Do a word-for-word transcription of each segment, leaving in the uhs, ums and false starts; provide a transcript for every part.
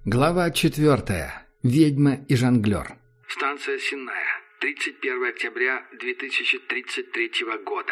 Глава четвертая. Ведьма и жонглер. Станция Сенная. тридцать первое октября две тысячи тридцать третьего года.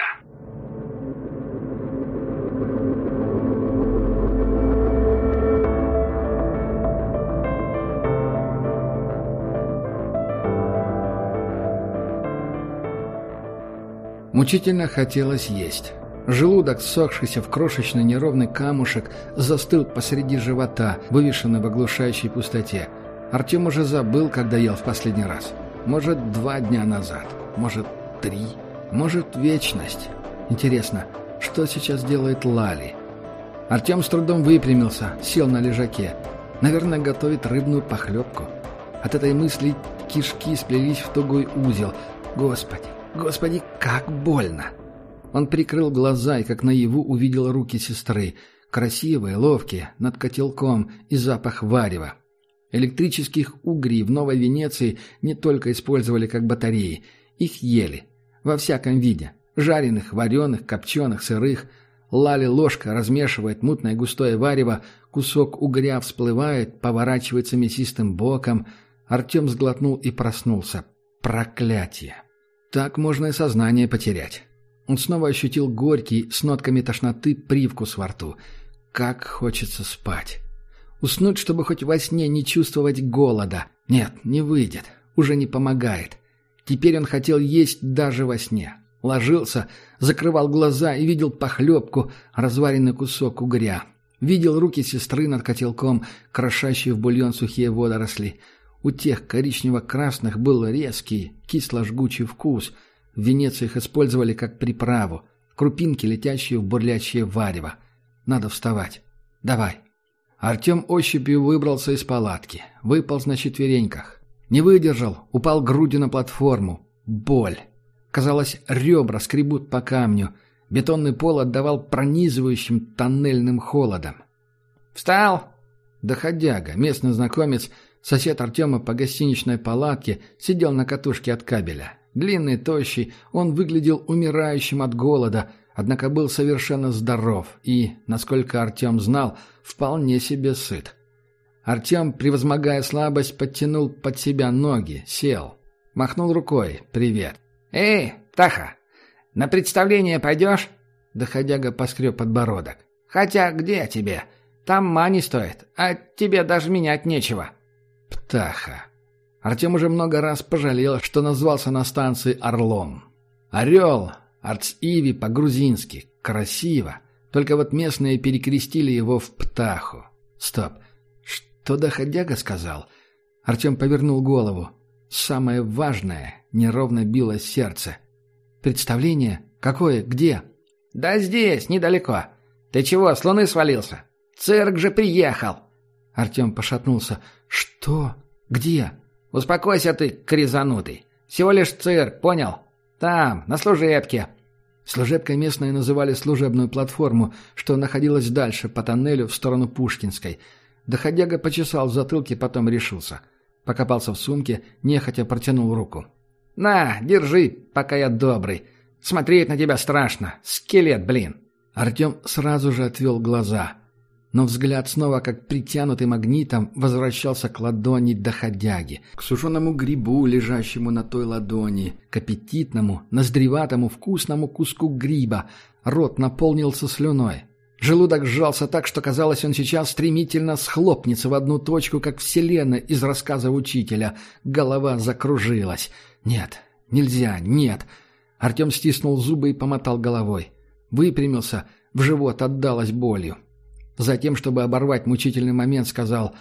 Мучительно хотелось есть. Желудок, ссохшийся в крошечный неровный камушек, застыл посреди живота, вывешенный в оглушающей пустоте. Артем уже забыл, когда ел в последний раз. Может, два дня назад. Может, три. Может, вечность. Интересно, что сейчас делает Лали? Артем с трудом выпрямился, сел на лежаке. Наверное, готовит рыбную похлебку. От этой мысли кишки сплелись в тугой узел. Господи, господи, как больно! Он прикрыл глаза и, как наяву, увидел руки сестры. Красивые, ловкие, над котелком и запах варева. Электрических угрей в Новой Венеции не только использовали как батареи. Их ели. Во всяком виде. Жареных, вареных, копченых, сырых. Лали ложка размешивает мутное густое варево. Кусок угря всплывает, поворачивается мясистым боком. Артем сглотнул и проснулся. Проклятие! Так можно и сознание потерять. Он снова ощутил горький, с нотками тошноты, привкус во рту. Как хочется спать. Уснуть, чтобы хоть во сне не чувствовать голода. Нет, не выйдет. Уже не помогает. Теперь он хотел есть даже во сне. Ложился, закрывал глаза и видел похлебку, разваренный кусок угря. Видел руки сестры над котелком, крошащие в бульон сухие водоросли. У тех коричнево-красных был резкий, кисло-жгучий вкус. В Венеции их использовали как приправу. Крупинки, летящие в бурлящее варево. Надо вставать. Давай. Артем ощупью выбрался из палатки. Выполз на четвереньках. Не выдержал, упал грудью на платформу. Боль. Казалось, ребра скребут по камню. Бетонный пол отдавал пронизывающим тоннельным холодом. «Встал!» Доходяга, местный знакомец, сосед Артема по гостиничной палатке, сидел на катушке от кабеля. Длинный, тощий, он выглядел умирающим от голода, однако был совершенно здоров и, насколько Артем знал, вполне себе сыт. Артем, превозмогая слабость, подтянул под себя ноги, сел. Махнул рукой. «Привет». «Эй, Таха, на представление пойдешь?» Доходяга поскреб подбородок. «Хотя где тебе? Там мани стоит, а тебе даже менять нечего». «Птаха». Артем уже много раз пожалел, что назвался на станции «Орлом». «Орел», «Арциви» по-грузински. Красиво. Только вот местные перекрестили его в «Птаху». Стоп. Что доходяга сказал? Артем повернул голову. Самое важное — неровно било сердце. «Представление? Какое? Где?» «Да здесь, недалеко. Ты чего, с луны свалился? Цирк же приехал!» Артем пошатнулся. «Что? Где?» «Успокойся ты, крезанутый. Всего лишь цирк, понял? Там, на служебке». Служебкой местные называли служебную платформу, что находилась дальше, по тоннелю, в сторону Пушкинской. Доходяга почесал в затылке, потом решился. Покопался в сумке, нехотя протянул руку. «На, держи, пока я добрый. Смотреть на тебя страшно. Скелет, блин». Артем сразу же отвел глаза. Но взгляд снова, как притянутый магнитом, возвращался к ладони доходяги, к сушеному грибу, лежащему на той ладони, к аппетитному, ноздреватому, вкусному куску гриба. Рот наполнился слюной. Желудок сжался так, что казалось, он сейчас стремительно схлопнется в одну точку, как вселенная из рассказа учителя. Голова закружилась. «Нет, нельзя, нет». Артем стиснул зубы и помотал головой. Выпрямился, в живот отдалось болью. Затем, чтобы оборвать мучительный момент, сказал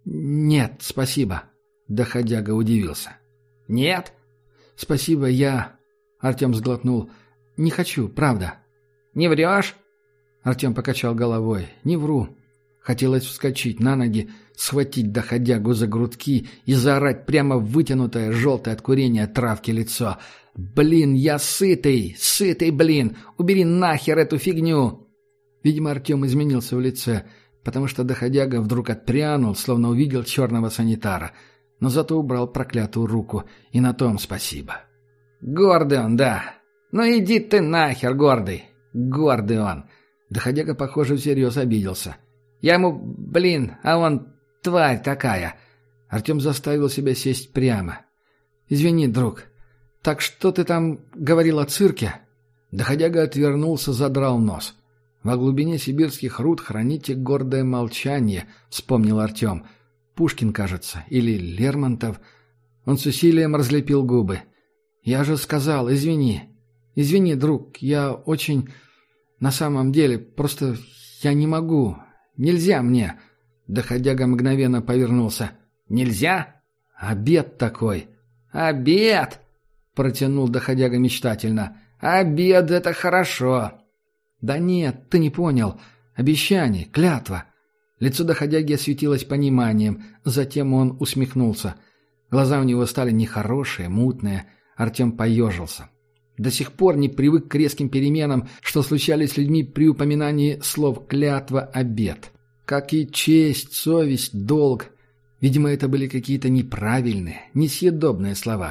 «Нет, спасибо». Доходяга удивился. «Нет?» «Спасибо, я...» Артем сглотнул. «Не хочу, правда». «Не врешь?» Артем покачал головой. «Не вру». Хотелось вскочить на ноги, схватить доходягу за грудки и заорать прямо в вытянутое, желтое от курения травки лицо. «Блин, я сытый! Сытый, блин! Убери нахер эту фигню!» Видимо, Артем изменился в лице, потому что доходяга вдруг отпрянул, словно увидел черного санитара, но зато убрал проклятую руку, и на том спасибо. «Гордый он, да. Ну иди ты нахер, гордый. Гордый он». Доходяга, похоже, всерьез обиделся. «Я ему, блин, а он тварь такая!» Артем заставил себя сесть прямо. «Извини, друг, так что ты там говорил о цирке?» Доходяга отвернулся, задрал нос. «Во глубине сибирских руд храните гордое молчание», — вспомнил Артем. «Пушкин, кажется, или Лермонтов». Он с усилием разлепил губы. «Я же сказал, извини. Извини, друг, я очень... На самом деле, просто я не могу. Нельзя мне». Доходяга мгновенно повернулся. «Нельзя? Обед такой». «Обед!» — протянул доходяга мечтательно. «Обед — это хорошо». «Да нет, ты не понял. Обещание, клятва». Лицо доходяги осветилось пониманием, затем он усмехнулся. Глаза у него стали нехорошие, мутные. Артем поежился. До сих пор не привык к резким переменам, что случались с людьми при упоминании слов «клятва», «обет». Как и честь, совесть, долг. Видимо, это были какие-то неправильные, несъедобные слова.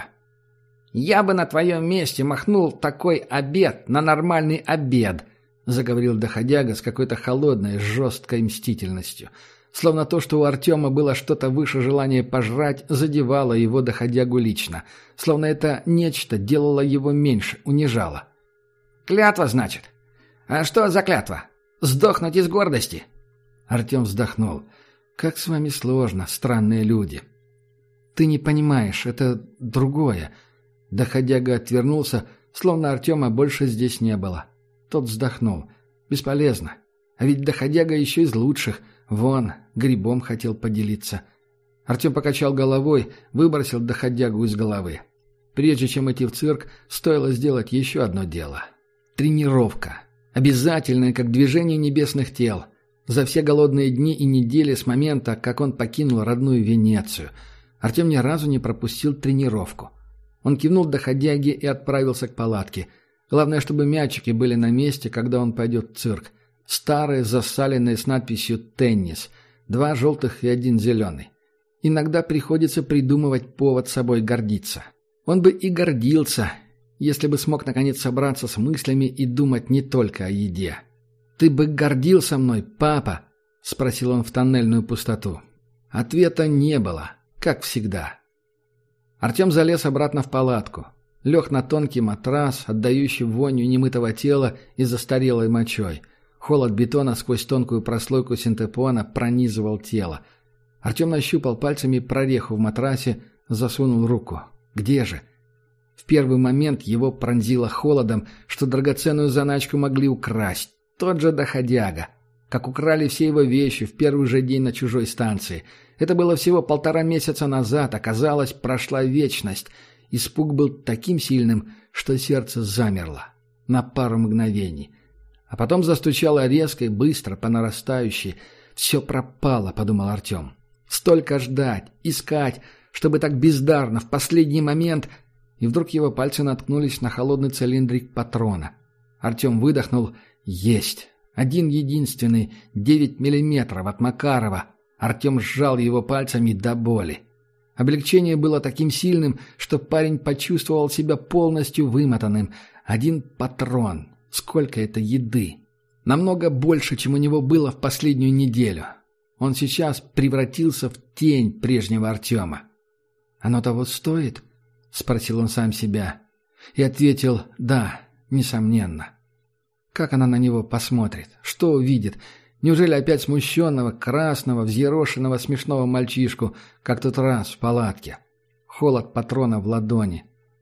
«Я бы на твоем месте махнул такой обед на нормальный обед», — заговорил доходяга с какой-то холодной, жесткой мстительностью. Словно то, что у Артема было что-то выше желания пожрать, задевало его доходягу лично. Словно это нечто делало его меньше, унижало. «Клятва, значит? А что за клятва? Сдохнуть из гордости?» Артем вздохнул. «Как с вами сложно, странные люди». «Ты не понимаешь, это другое». Доходяга отвернулся, словно Артема больше здесь не было. Тот вздохнул. «Бесполезно. А ведь доходяга еще из лучших. Вон, грибом хотел поделиться». Артем покачал головой, выбросил доходягу из головы. Прежде чем идти в цирк, стоило сделать еще одно дело. Тренировка. Обязательная, как движение небесных тел. За все голодные дни и недели с момента, как он покинул родную Венецию, Артем ни разу не пропустил тренировку. Он кивнул доходяге и отправился к палатке. Главное, чтобы мячики были на месте, когда он пойдет в цирк. Старые, засаленные с надписью «Теннис». Два желтых и один зеленый. Иногда приходится придумывать повод собой гордиться. Он бы и гордился, если бы смог наконец собраться с мыслями и думать не только о еде. «Ты бы гордился мной, папа?» — спросил он в тоннельную пустоту. Ответа не было, как всегда. Артем залез обратно в палатку. Лег на тонкий матрас, отдающий вонью немытого тела и застарелой мочой. Холод бетона сквозь тонкую прослойку синтепона пронизывал тело. Артем нащупал пальцами прореху в матрасе, засунул руку. Где же? В первый момент его пронзило холодом, что драгоценную заначку могли украсть. Тот же доходяга. Как украли все его вещи в первый же день на чужой станции. Это было всего полтора месяца назад, оказалось, прошла вечность. Испуг был таким сильным, что сердце замерло. На пару мгновений. А потом застучало резко и быстро, по нарастающей. «Все пропало», — подумал Артем. «Столько ждать, искать, чтобы так бездарно, в последний момент...» И вдруг его пальцы наткнулись на холодный цилиндрик патрона. Артем выдохнул. «Есть! Один единственный, девять миллиметров от Макарова». Артем сжал его пальцами до боли. Облегчение было таким сильным, что парень почувствовал себя полностью вымотанным. Один патрон. Сколько это еды! Намного больше, чем у него было в последнюю неделю. Он сейчас превратился в тень прежнего Артема. «Оно того стоит?» — спросил он сам себя. И ответил «да, несомненно». Как она на него посмотрит? Что увидит? Неужели опять смущенного, красного, взъерошенного, смешного мальчишку, как тот раз в палатке? Холод патрона в ладони.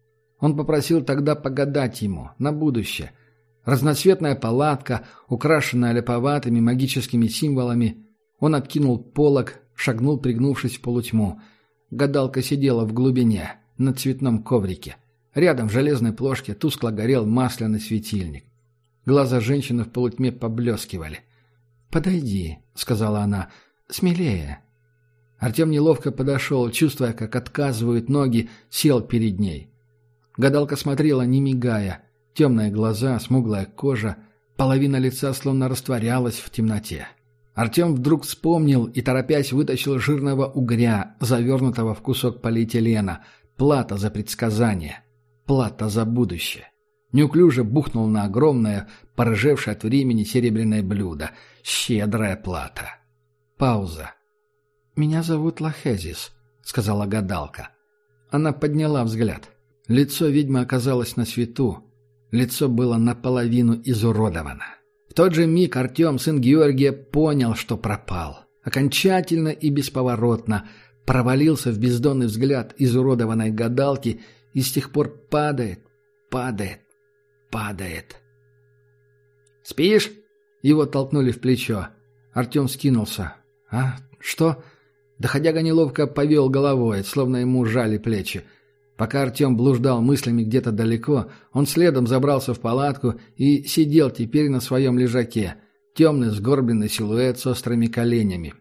Он попросил тогда погадать ему, на будущее. Разноцветная палатка, украшенная леповатыми магическими символами. Он откинул полог, шагнул, пригнувшись в полутьму. Гадалка сидела в глубине, на цветном коврике. Рядом в железной плошке тускло горел масляный светильник. Глаза женщины в полутьме поблескивали. «Подойди», — сказала она, — «смелее». Артем неловко подошел, чувствуя, как отказывают ноги, сел перед ней. Гадалка смотрела, не мигая. Темные глаза, смуглая кожа, половина лица словно растворялась в темноте. Артем вдруг вспомнил и, торопясь, вытащил жирного угря, завернутого в кусок полиэтилена. Плата за предсказание. Плата за будущее. Неуклюже бухнул на огромное, порыжевшее от времени серебряное блюдо. Щедрая плата. Пауза. «Меня зовут Лохезис», — сказала гадалка. Она подняла взгляд. Лицо ведьмы оказалось на свету. Лицо было наполовину изуродовано. В тот же миг Артем, сын Георгия, понял, что пропал. Окончательно и бесповоротно провалился в бездонный взгляд изуродованной гадалки и с тех пор падает, падает, падает. «Спишь?» Его толкнули в плечо. Артем скинулся. «А? Что?» Доходяга неловко повел головой, словно ему жали плечи. Пока Артем блуждал мыслями где-то далеко, он следом забрался в палатку и сидел теперь на своем лежаке. Темный сгорбленный силуэт с острыми коленями.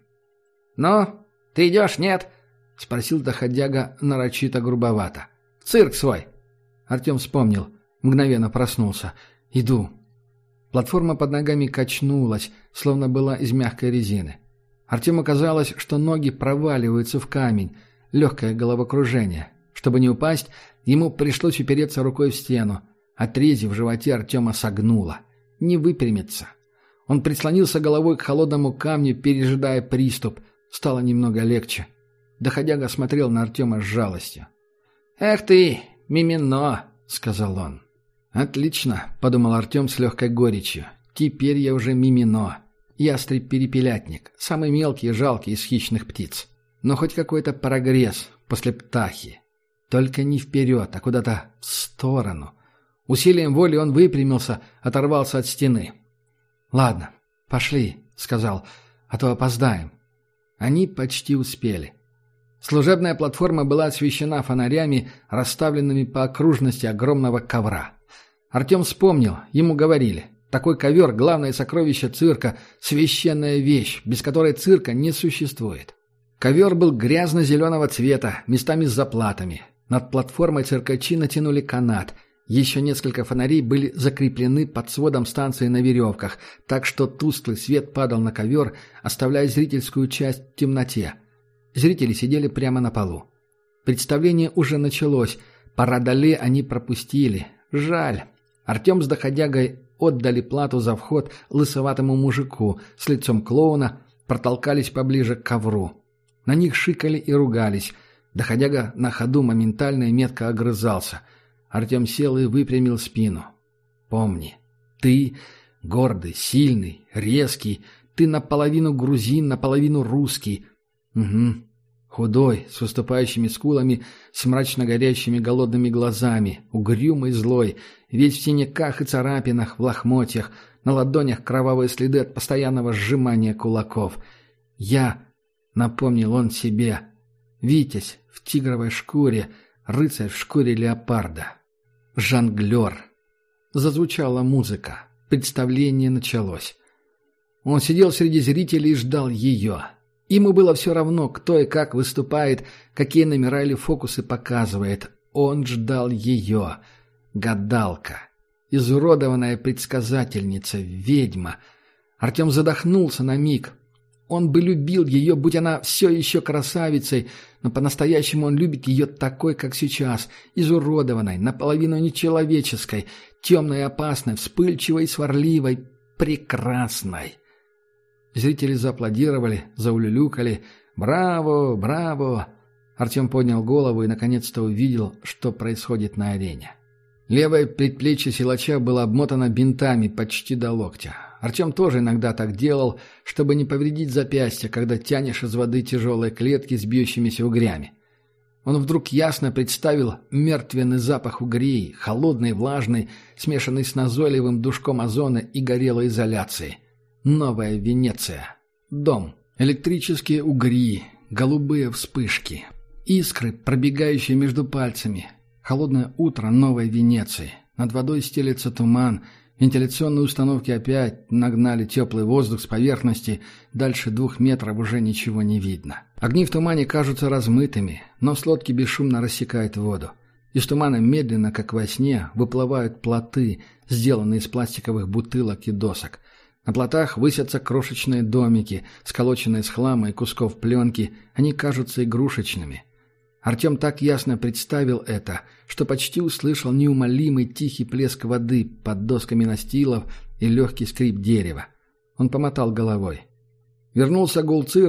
«Ну, ты идешь, нет?» — спросил доходяга нарочито грубовато. «В цирк свой!» Артем вспомнил. Мгновенно проснулся. «Иду». Платформа под ногами качнулась, словно была из мягкой резины. Артему казалось, что ноги проваливаются в камень. Легкое головокружение. Чтобы не упасть, ему пришлось упереться рукой в стену. Отрези в животе Артема согнуло. Не выпрямиться. Он прислонился головой к холодному камню, пережидая приступ. Стало немного легче. Доходяга смотрел на Артема с жалостью. «Эх ты, мимино!» — сказал он. «Отлично», — подумал Артем с легкой горечью. «Теперь я уже мимино. Ястреб-перепелятник. Самый мелкий и жалкий из хищных птиц. Но хоть какой-то прогресс после птахи. Только не вперед, а куда-то в сторону». Усилием воли он выпрямился, оторвался от стены. «Ладно, пошли», — сказал, — «а то опоздаем». Они почти успели. Служебная платформа была освещена фонарями, расставленными по окружности огромного ковра. Артем вспомнил, ему говорили, такой ковер — главное сокровище цирка, священная вещь, без которой цирка не существует. Ковер был грязно-зеленого цвета, местами с заплатами. Над платформой циркачи натянули канат. Еще несколько фонарей были закреплены под сводом станции на веревках, так что тусклый свет падал на ковер, оставляя зрительскую часть в темноте. Зрители сидели прямо на полу. Представление уже началось. Парадоле они пропустили. Жаль. Артем с доходягой отдали плату за вход лысоватому мужику с лицом клоуна, протолкались поближе к ковру. На них шикали и ругались. Доходяга на ходу моментально и метко огрызался. Артем сел и выпрямил спину. «Помни, ты гордый, сильный, резкий. Ты наполовину грузин, наполовину русский. Угу. Худой, с выступающими скулами, с мрачно горящими голодными глазами, угрюмый, злой, весь в синяках и царапинах, в лохмотьях, на ладонях кровавые следы от постоянного сжимания кулаков. Я, напомнил он себе, Витязь в тигровой шкуре, рыцарь в шкуре леопарда. Жонглер. Зазвучала музыка. Представление началось. Он сидел среди зрителей и ждал ее. Ему было все равно, кто и как выступает, какие номера или фокусы показывает. Он ждал ее. Гадалка. Изуродованная предсказательница, ведьма. Артем задохнулся на миг. Он бы любил ее, будь она все еще красавицей, но по-настоящему он любит ее такой, как сейчас, изуродованной, наполовину нечеловеческой, темной и опасной, вспыльчивой и сварливой, прекрасной. Зрители зааплодировали, заулюлюкали. «Браво! Браво!» Артем поднял голову и наконец-то увидел, что происходит на арене. Левое предплечье силача было обмотано бинтами почти до локтя. Артем тоже иногда так делал, чтобы не повредить запястье, когда тянешь из воды тяжелые клетки с бьющимися угрями. Он вдруг ясно представил мертвенный запах угрей, холодный, влажный, смешанный с назойливым душком озона и горелой изоляцией. Новая Венеция. Дом. Электрические угри, голубые вспышки. Искры, пробегающие между пальцами. Холодное утро новой Венеции. Над водой стелется туман. Вентиляционные установки опять нагнали теплый воздух с поверхности. Дальше двух метров уже ничего не видно. Огни в тумане кажутся размытыми, но с лодки бесшумно рассекают воду. Из тумана медленно, как во сне, выплывают плоты, сделанные из пластиковых бутылок и досок. На плотах высятся крошечные домики, сколоченные из хлама и кусков пленки. Они кажутся игрушечными. Артем так ясно представил это, что почти услышал неумолимый тихий плеск воды под досками настилов и легкий скрип дерева. Он помотал головой. Вернулся гул цирка,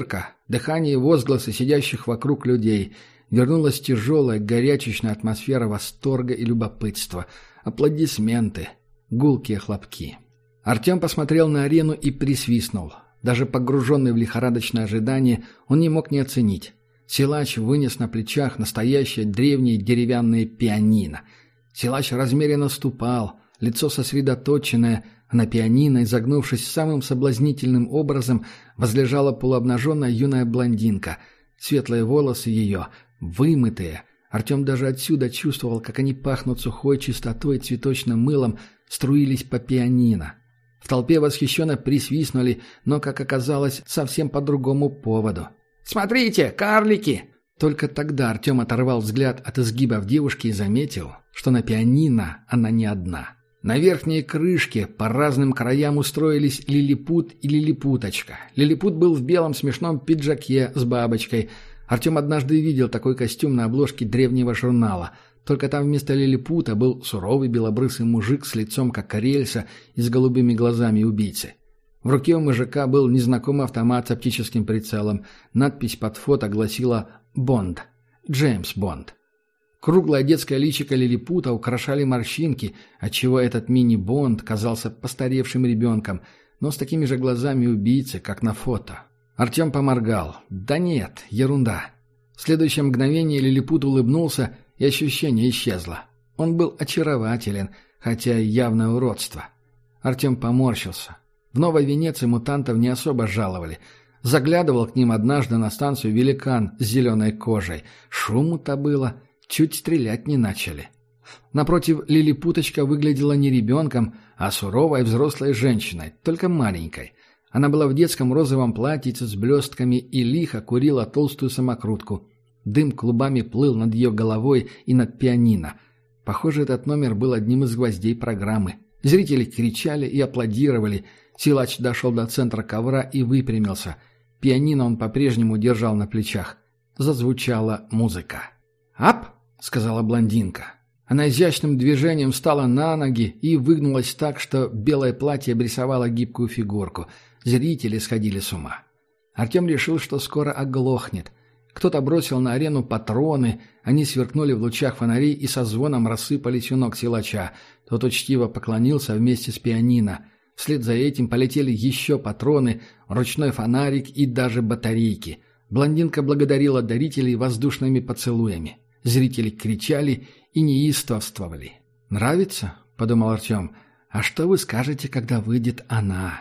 Дыхание и возгласы сидящих вокруг людей. Вернулась тяжелая, горячечная атмосфера восторга и любопытства. Аплодисменты. Гулкие хлопки. Артем посмотрел на арену и присвистнул. Даже погруженный в лихорадочное ожидание, он не мог не оценить. Силач вынес на плечах настоящее древнее деревянное пианино. Силач размеренно ступал, лицо сосредоточенное, а на пианино, изогнувшись самым соблазнительным образом, возлежала полуобнаженная юная блондинка. Светлые волосы ее, вымытые. Артем даже отсюда чувствовал, как они пахнут сухой чистотой и цветочным мылом, струились по пианино. В толпе восхищенно присвистнули, но, как оказалось, совсем по другому поводу. «Смотрите, карлики!» Только тогда Артем оторвал взгляд от изгибов девушки и заметил, что на пианино она не одна. На верхней крышке по разным краям устроились лилипут и лилипуточка. Лилипут был в белом смешном пиджаке с бабочкой. Артем однажды видел такой костюм на обложке древнего журнала. Только там вместо лилипута был суровый белобрысый мужик с лицом как рельса и с голубыми глазами убийцы. В руке у мужика был незнакомый автомат с оптическим прицелом. Надпись под фото гласила «Бонд». Джеймс Бонд. Круглое детское личико лилипута украшали морщинки, отчего этот мини-Бонд казался постаревшим ребенком, но с такими же глазами убийцы, как на фото. Артем поморгал. «Да нет, ерунда». В следующее мгновение лилипут улыбнулся, и ощущение исчезло. Он был очарователен, хотя и явное уродство. Артем поморщился. В Новой Венеции мутантов не особо жаловали. Заглядывал к ним однажды на станцию великан с зеленой кожей. Шуму-то было, чуть стрелять не начали. Напротив, лилипуточка выглядела не ребенком, а суровой взрослой женщиной, только маленькой. Она была в детском розовом платьице с блестками и лихо курила толстую самокрутку. Дым клубами плыл над ее головой и над пианино. Похоже, этот номер был одним из гвоздей программы. Зрители кричали и аплодировали. Силач дошел до центра ковра и выпрямился. Пианино он по-прежнему держал на плечах. Зазвучала музыка. «Ап!» — сказала блондинка. Она изящным движением встала на ноги и выгнулась так, что белое платье обрисовало гибкую фигурку. Зрители сходили с ума. Артем решил, что скоро оглохнет. Кто-то бросил на арену патроны, они сверкнули в лучах фонарей и со звоном рассыпались у ног силача. Тот учтиво поклонился вместе с пианино. Вслед за этим полетели еще патроны, ручной фонарик и даже батарейки. Блондинка благодарила дарителей воздушными поцелуями. Зрители кричали и неистовствовали. «Нравится?» — подумал Артем. «А что вы скажете, когда выйдет она?»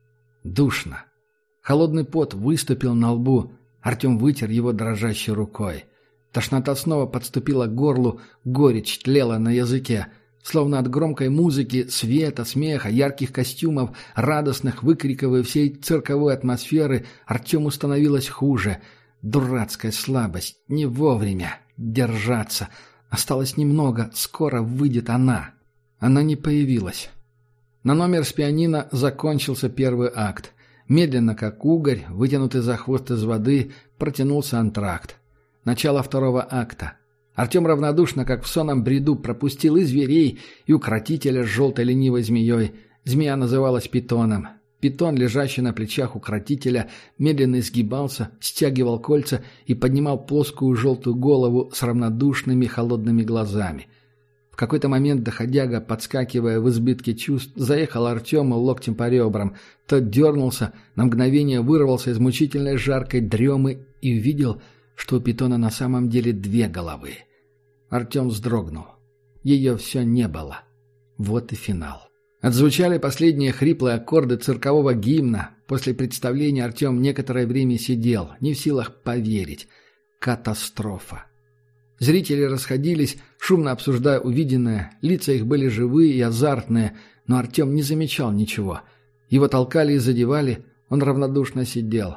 Душно. Холодный пот выступил на лбу. Артем вытер его дрожащей рукой. Тошнота снова подступила к горлу, горечь тлела на языке. Словно от громкой музыки, света, смеха, ярких костюмов, радостных выкриков и всей цирковой атмосферы Артему становилось хуже. Дурацкая слабость, не вовремя, держаться. Осталось немного, скоро выйдет она. Она не появилась. На номер с пианино закончился первый акт. Медленно, как угорь, вытянутый за хвост из воды, протянулся антракт. Начало второго акта. Артем равнодушно, как в сонном бреду, пропустил и зверей, и укротителя с желтой ленивой змеей. Змея называлась питоном. Питон, лежащий на плечах укротителя, медленно изгибался, стягивал кольца и поднимал плоскую желтую голову с равнодушными холодными глазами. В какой-то момент доходяга, подскакивая в избытке чувств, заехал Артему локтем по ребрам. Тот дернулся, на мгновение вырвался из мучительной жаркой дремы и увидел, что у питона на самом деле две головы. Артем вздрогнул. Ее все не было. Вот и финал. Отзвучали последние хриплые аккорды циркового гимна. После представления Артем некоторое время сидел, не в силах поверить. Катастрофа. Зрители расходились, шумно обсуждая увиденное. Лица их были живые и азартные, но Артем не замечал ничего. Его толкали и задевали, он равнодушно сидел.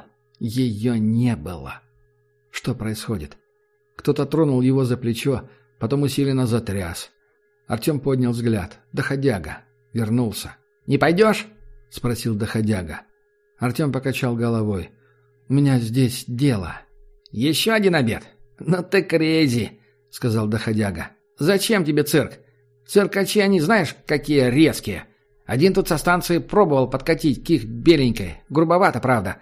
Ее не было. Что происходит? Кто-то тронул его за плечо, потом усиленно затряс. Артем поднял взгляд. Доходяга. Вернулся. «Не пойдешь?» — спросил доходяга. Артем покачал головой. «У меня здесь дело». «Еще один обед? Ну ты крейзи», — сказал доходяга. «Зачем тебе цирк? Циркачи, они знаешь, какие резкие. Один тут со станции пробовал подкатить к их беленькой. Грубовато, правда.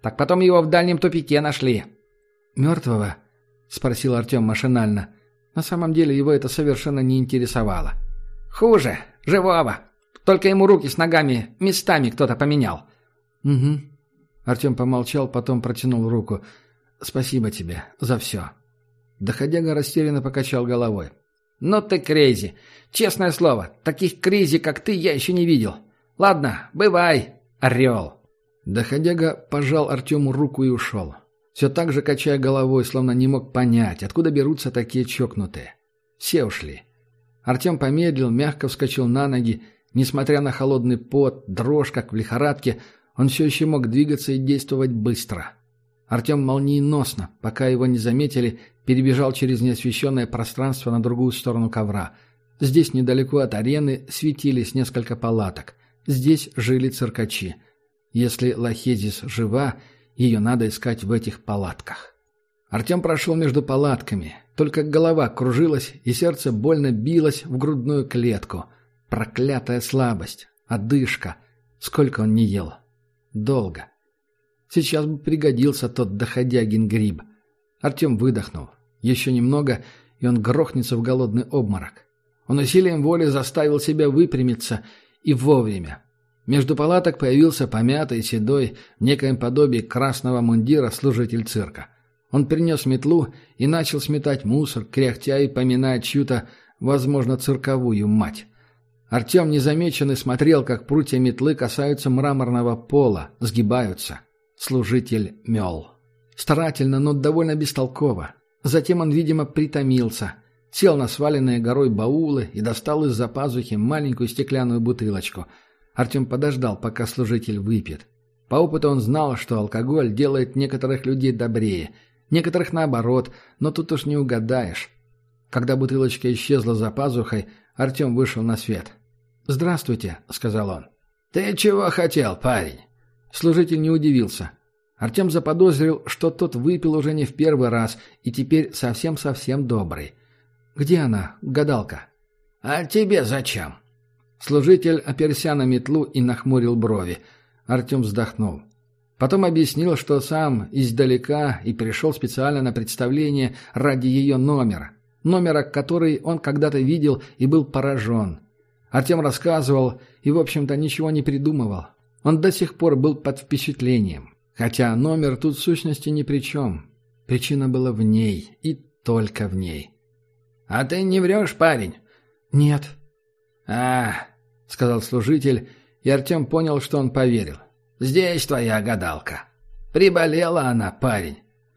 Так потом его в дальнем тупике нашли». «Мертвого?» — спросил Артем машинально. На самом деле его это совершенно не интересовало. «Хуже. Живого. Только ему руки с ногами местами кто-то поменял». «Угу». Артем помолчал, потом протянул руку. «Спасибо тебе за все». Доходяга растерянно покачал головой. «Ну ты крейзи. Честное слово, таких крейзи, как ты, я еще не видел. Ладно, бывай, орел». Доходяга пожал Артему руку и ушел. Все так же качая головой, словно не мог понять, откуда берутся такие чокнутые. Все ушли. Артем помедлил, мягко вскочил на ноги. Несмотря на холодный пот, дрожь, как в лихорадке, он все еще мог двигаться и действовать быстро. Артем молниеносно, пока его не заметили, перебежал через неосвещенное пространство на другую сторону ковра. Здесь, недалеко от арены, светились несколько палаток. Здесь жили циркачи. Если Лохезис жива, ее надо искать в этих палатках. Артем прошел между палатками. Только голова кружилась, и сердце больно билось в грудную клетку. Проклятая слабость, одышка. Сколько он не ел? Долго. Сейчас бы пригодился тот доходягин гриб. Артем выдохнул. Еще немного, и он грохнется в голодный обморок. Он усилием воли заставил себя выпрямиться, и вовремя. Между палаток появился помятый, седой, в некоем подобии красного мундира служитель цирка. Он принес метлу и начал сметать мусор, кряхтя и поминая чью-то, возможно, цирковую мать. Артем незамеченный смотрел, как прутья метлы касаются мраморного пола, сгибаются. Служитель мел. Старательно, но довольно бестолково. Затем он, видимо, притомился, сел на сваленные горой баулы и достал из-за пазухи маленькую стеклянную бутылочку. Артем подождал, пока служитель выпьет. По опыту он знал, что алкоголь делает некоторых людей добрее, некоторых наоборот, но тут уж не угадаешь. Когда бутылочка исчезла за пазухой, Артем вышел на свет. «Здравствуйте», — сказал он. «Ты чего хотел, парень?» Служитель не удивился. Артем заподозрил, что тот выпил уже не в первый раз и теперь совсем-совсем добрый. «Где она, гадалка?» «А тебе зачем?» Служитель оперся на метлу и нахмурил брови. Артем вздохнул. Потом объяснил, что сам издалека и пришел специально на представление ради ее номера. Номера, который он когда-то видел и был поражен. Артем рассказывал и, в общем-то, ничего не придумывал. Он до сих пор был под впечатлением. Хотя номер тут в сущности ни при чем. Причина была в ней и только в ней. «А ты не врешь, парень?» «Нет». «А, — сказал служитель, и Артем понял, что он поверил. «Здесь твоя гадалка. Приболела она, парень».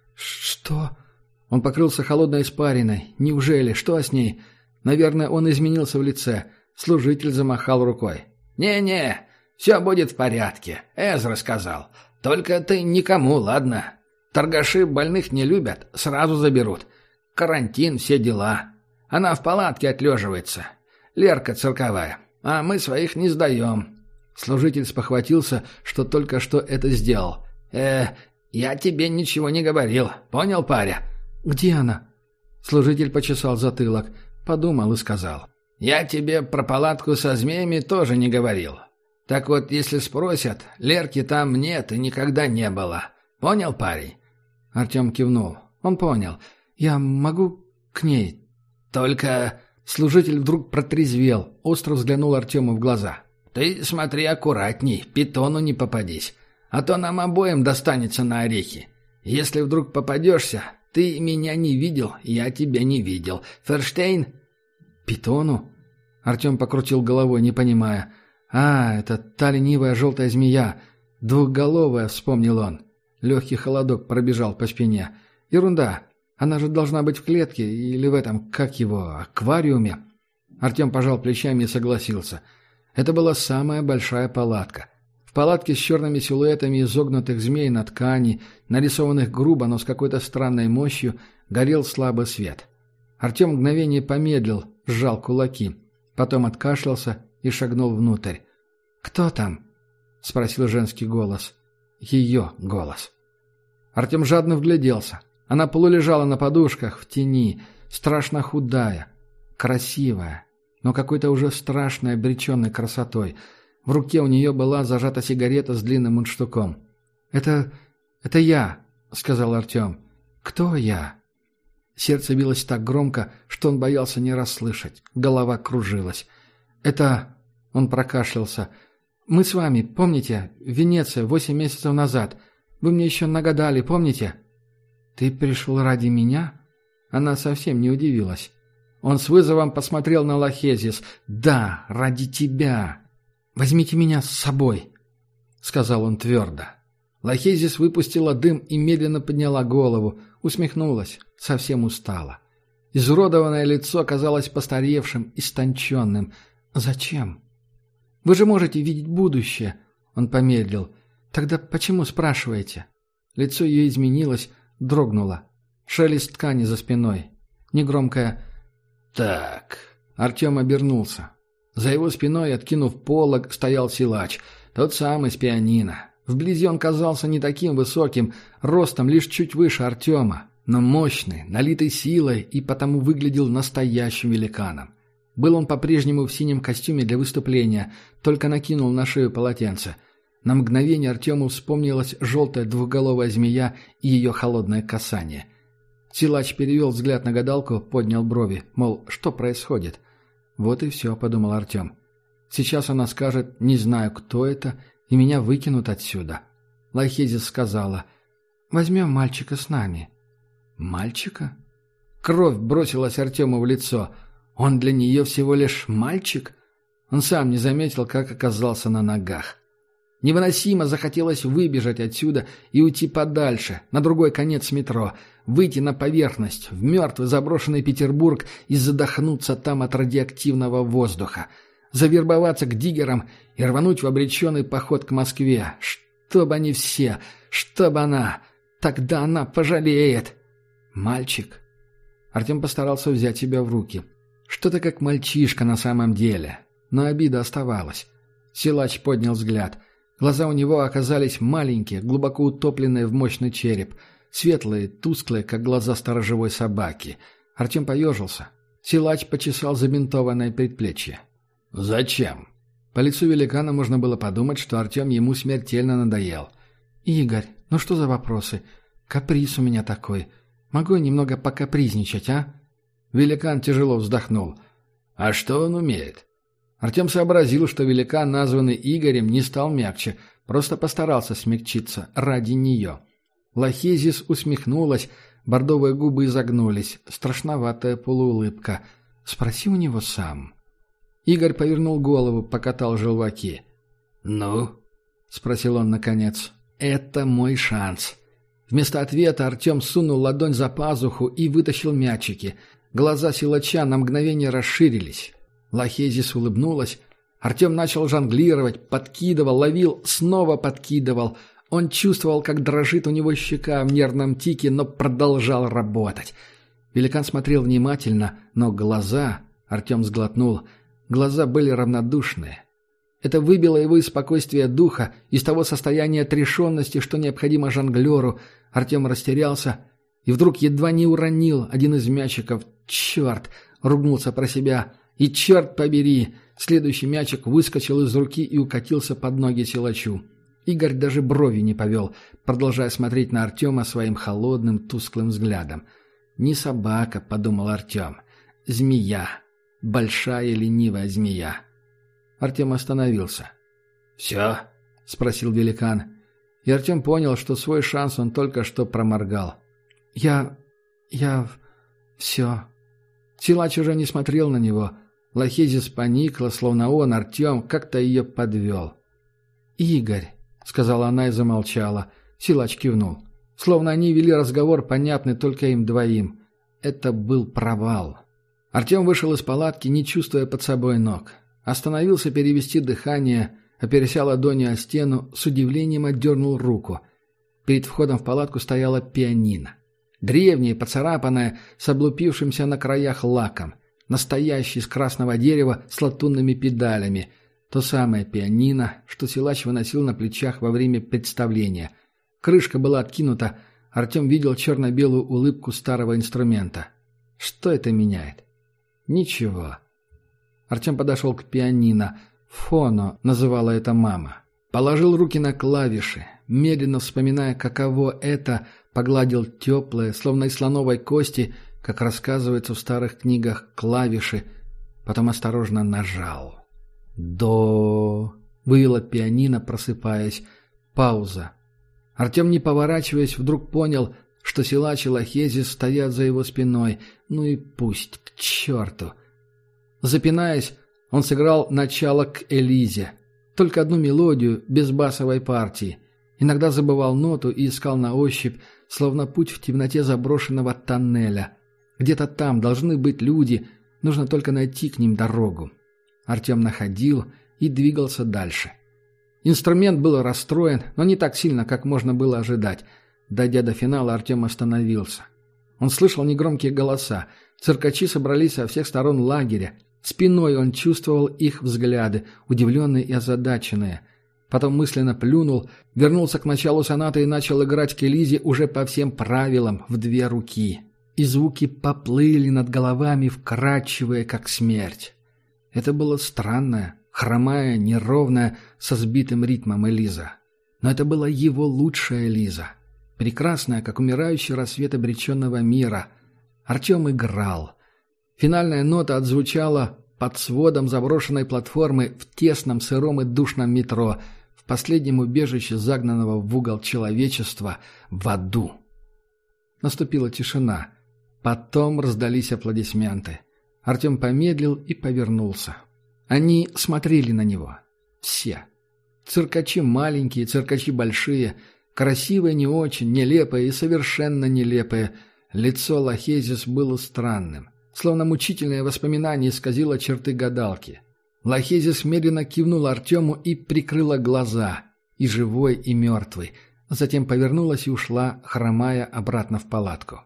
«Что?» Он покрылся холодной испариной. «Неужели? Что с ней?» Наверное, он изменился в лице. Служитель замахал рукой. «Не-не, все будет в порядке. Эзра сказал. Только ты никому, ладно? Торгаши больных не любят, сразу заберут. Карантин, все дела. Она в палатке отлеживается. Лерка цирковая. А мы своих не сдаем». Служитель спохватился, что только что это сделал. «Э, я тебе ничего не говорил. Понял, паря?» «Где она?» Служитель почесал затылок, подумал и сказал. «Я тебе про палатку со змеями тоже не говорил. Так вот, если спросят, Лерки там нет и никогда не было. Понял, парень?» Артем кивнул. Он понял. «Я могу к ней?» «Только...» Служитель вдруг протрезвел, остро взглянул Артему в глаза. «Ты смотри аккуратней, питону не попадись, а то нам обоим достанется на орехи. Если вдруг попадешься, ты меня не видел, я тебя не видел. Ферштейн?» «Питону?» Артем покрутил головой, не понимая. «А, это та ленивая желтая змея. Двухголовая», — вспомнил он. Легкий холодок пробежал по спине. «Ерунда. Она же должна быть в клетке или в этом, как его, аквариуме». Артем пожал плечами и согласился. Это была самая большая палатка. В палатке с черными силуэтами изогнутых змей на ткани, нарисованных грубо, но с какой-то странной мощью, горел слабый свет. Артем мгновение помедлил, сжал кулаки. Потом откашлялся и шагнул внутрь. «Кто там?» — спросил женский голос. Ее голос. Артем жадно вгляделся. Она полулежала на подушках, в тени, страшно худая, красивая, но какой-то уже страшной обреченной красотой. В руке у нее была зажата сигарета с длинным мундштуком. «Это... «Это я», — сказал Артем. «Кто я?» Сердце билось так громко, что он боялся не расслышать. Голова кружилась. «Это...» — он прокашлялся. «Мы с вами, помните, в Венеции восемь месяцев назад. Вы мне еще нагадали, помните?» «Ты пришел ради меня?» Она совсем не удивилась. Он с вызовом посмотрел на Лохезис. «Да, ради тебя. Возьмите меня с собой», — сказал он твердо. Лохезис выпустила дым и медленно подняла голову, усмехнулась, совсем устала. Изуродованное лицо оказалось постаревшим, истонченным. «Зачем?» «Вы же можете видеть будущее», — он помедлил. «Тогда почему спрашиваете?» Лицо ее изменилось, дрогнуло. Шелест ткани за спиной. Негромкое «Так». Артем обернулся. За его спиной, откинув полог, стоял силач. Тот самый с пианино. Вблизи он казался не таким высоким, ростом лишь чуть выше Артема, но мощный, налитый силой и потому выглядел настоящим великаном. Был он по-прежнему в синем костюме для выступления, только накинул на шею полотенце. На мгновение Артему вспомнилась желтая двухголовая змея и ее холодное касание. Силач перевел взгляд на гадалку, поднял брови, мол, что происходит? «Вот и все», — подумал Артем. «Сейчас она скажет, не знаю, кто это, и меня выкинут отсюда». Лохезис сказала: «Возьмем мальчика с нами». «Мальчика?» Кровь бросилась Артему в лицо. Он для нее всего лишь мальчик? Он сам не заметил, как оказался на ногах. Невыносимо захотелось выбежать отсюда и уйти подальше, на другой конец метро, выйти на поверхность, в мертвый заброшенный Петербург и задохнуться там от радиоактивного воздуха, завербоваться к диггерам и рвануть в обреченный поход к Москве. Чтобы они все, чтобы она, тогда она пожалеет. Мальчик. Артем постарался взять себя в руки. Что-то как мальчишка на самом деле. Но обида оставалась. Силач поднял взгляд. Глаза у него оказались маленькие, глубоко утопленные в мощный череп. Светлые, тусклые, как глаза сторожевой собаки. Артем поежился. Силач почесал забинтованное предплечье. «Зачем?» По лицу великана можно было подумать, что Артем ему смертельно надоел. «Игорь, ну что за вопросы? Каприз у меня такой. Могу я немного покапризничать, а?» Великан тяжело вздохнул. «А что он умеет?» Артем сообразил, что великан, названный Игорем, не стал мягче, просто постарался смягчиться ради нее. Лохезис усмехнулась, бордовые губы изогнулись, страшноватая полуулыбка. «Спроси у него сам». Игорь повернул голову, покатал желваки. «Ну?» — спросил он наконец. «Это мой шанс». Вместо ответа Артем сунул ладонь за пазуху и вытащил мячики. Глаза силача на мгновение расширились. Лохезис улыбнулась. Артем начал жонглировать, подкидывал, ловил, снова подкидывал. Он чувствовал, как дрожит у него щека в нервном тике, но продолжал работать. Великан смотрел внимательно, но глаза... Артем сглотнул. Глаза были равнодушные. Это выбило его из спокойствия духа, из того состояния отрешенности, что необходимо жонглеру. Артем растерялся и вдруг едва не уронил один из мячиков. «Черт!» — ругнулся про себя. «И черт побери!» Следующий мячик выскочил из руки и укатился под ноги силачу. Игорь даже брови не повел, продолжая смотреть на Артема своим холодным, тусклым взглядом. «Не собака», — подумал Артем. «Змея. Большая ленивая змея». Артем остановился. «Все?» — спросил великан. И Артем понял, что свой шанс он только что проморгал. «Я... я... все...» Силач уже не смотрел на него. Лохезис поникла, словно он, Артем, как-то ее подвел. «Игорь», — сказала она и замолчала. Силач кивнул. Словно они вели разговор, понятный только им двоим. Это был провал. Артем вышел из палатки, не чувствуя под собой ног. Остановился перевести дыхание, оперся ладонью о стену, с удивлением отдернул руку. Перед входом в палатку стояла пианино. Древнее, поцарапанное, с облупившимся на краях лаком. Настоящий, из красного дерева, с латунными педалями. То самое пианино, что силач выносил на плечах во время представления. Крышка была откинута. Артем видел черно-белую улыбку старого инструмента. Что это меняет? Ничего. Артем подошел к пианино. «Фоно» называла это мама. Положил руки на клавиши. медленно вспоминая, каково это, погладил теплые, словно из слоновой кости, как рассказывается в старых книгах, клавиши, потом осторожно нажал. «До...» — вывела пианино, просыпаясь. Пауза. Артем, не поворачиваясь, вдруг понял, что силач и Лохезис стоят за его спиной. Ну и пусть, к черту. Запинаясь, он сыграл начало к Элизе. Только одну мелодию, без басовой партии. Иногда забывал ноту и искал на ощупь, словно путь в темноте заброшенного тоннеля. Где-то там должны быть люди, нужно только найти к ним дорогу. Артем находил и двигался дальше. Инструмент был расстроен, но не так сильно, как можно было ожидать. Дойдя до финала, Артем остановился. Он слышал негромкие голоса. Циркачи собрались со всех сторон лагеря. Спиной он чувствовал их взгляды, удивленные и озадаченные. Потом мысленно плюнул, вернулся к началу сонаты и начал играть к Элизе уже по всем правилам, в две руки. И звуки поплыли над головами, вкрадчивые, как смерть. Это было странное, хромая, неровная, со сбитым ритмом Элиза. Но это была его лучшая Элиза. Прекрасная, как умирающий рассвет обреченного мира. Артем играл. Финальная нота отзвучала под сводом заброшенной платформы в тесном, сыром и душном метро, в последнем убежище загнанного в угол человечества, в аду. Наступила тишина. Потом раздались аплодисменты. Артем помедлил и повернулся. Они смотрели на него. Все. Циркачи маленькие, циркачи большие, красивые не очень, нелепые и совершенно нелепые. Лицо Лохезис было странным. Словно мучительное воспоминание исказило черты гадалки. Лохезис медленно кивнула Артему и прикрыла глаза, и живой, и мертвый. Затем повернулась и ушла, хромая, обратно в палатку.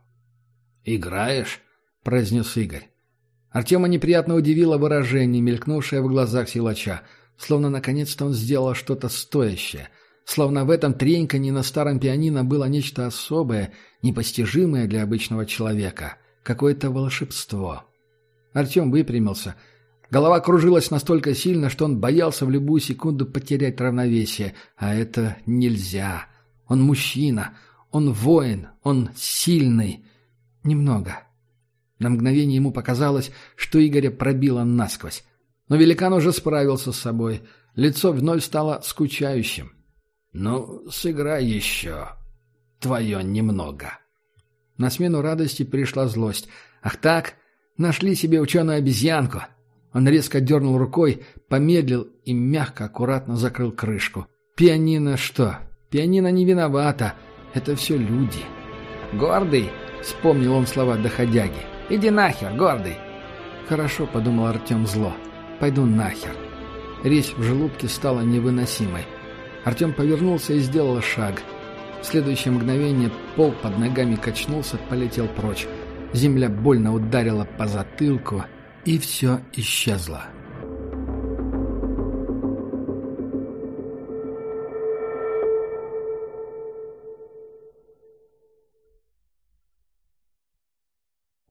«Играешь?» — произнес Игорь. Артема неприятно удивило выражение, мелькнувшее в глазах силача. Словно наконец-то он сделал что-то стоящее. Словно в этом треньканье на старом пианино было нечто особое, непостижимое для обычного человека. Какое-то волшебство. Артем выпрямился. Голова кружилась настолько сильно, что он боялся в любую секунду потерять равновесие. А это нельзя. Он мужчина. Он воин. Он сильный. Немного. На мгновение ему показалось, что Игоря пробило насквозь. Но великан уже справился с собой. Лицо вновь стало скучающим. «Ну, сыграй еще. Твое немного». На смену радости пришла злость. «Ах так? Нашли себе ученую обезьянку!» Он резко дернул рукой, помедлил и мягко, аккуратно закрыл крышку. «Пианино что? Пианино не виновата. Это все люди». «Гордый!» — вспомнил он слова доходяги. «Иди нахер, гордый!» «Хорошо», — подумал Артем зло. «Пойду нахер». Резь в желудке стала невыносимой. Артем повернулся и сделал шаг. В следующее мгновение пол под ногами качнулся, полетел прочь. Земля больно ударила по затылку, и все исчезло.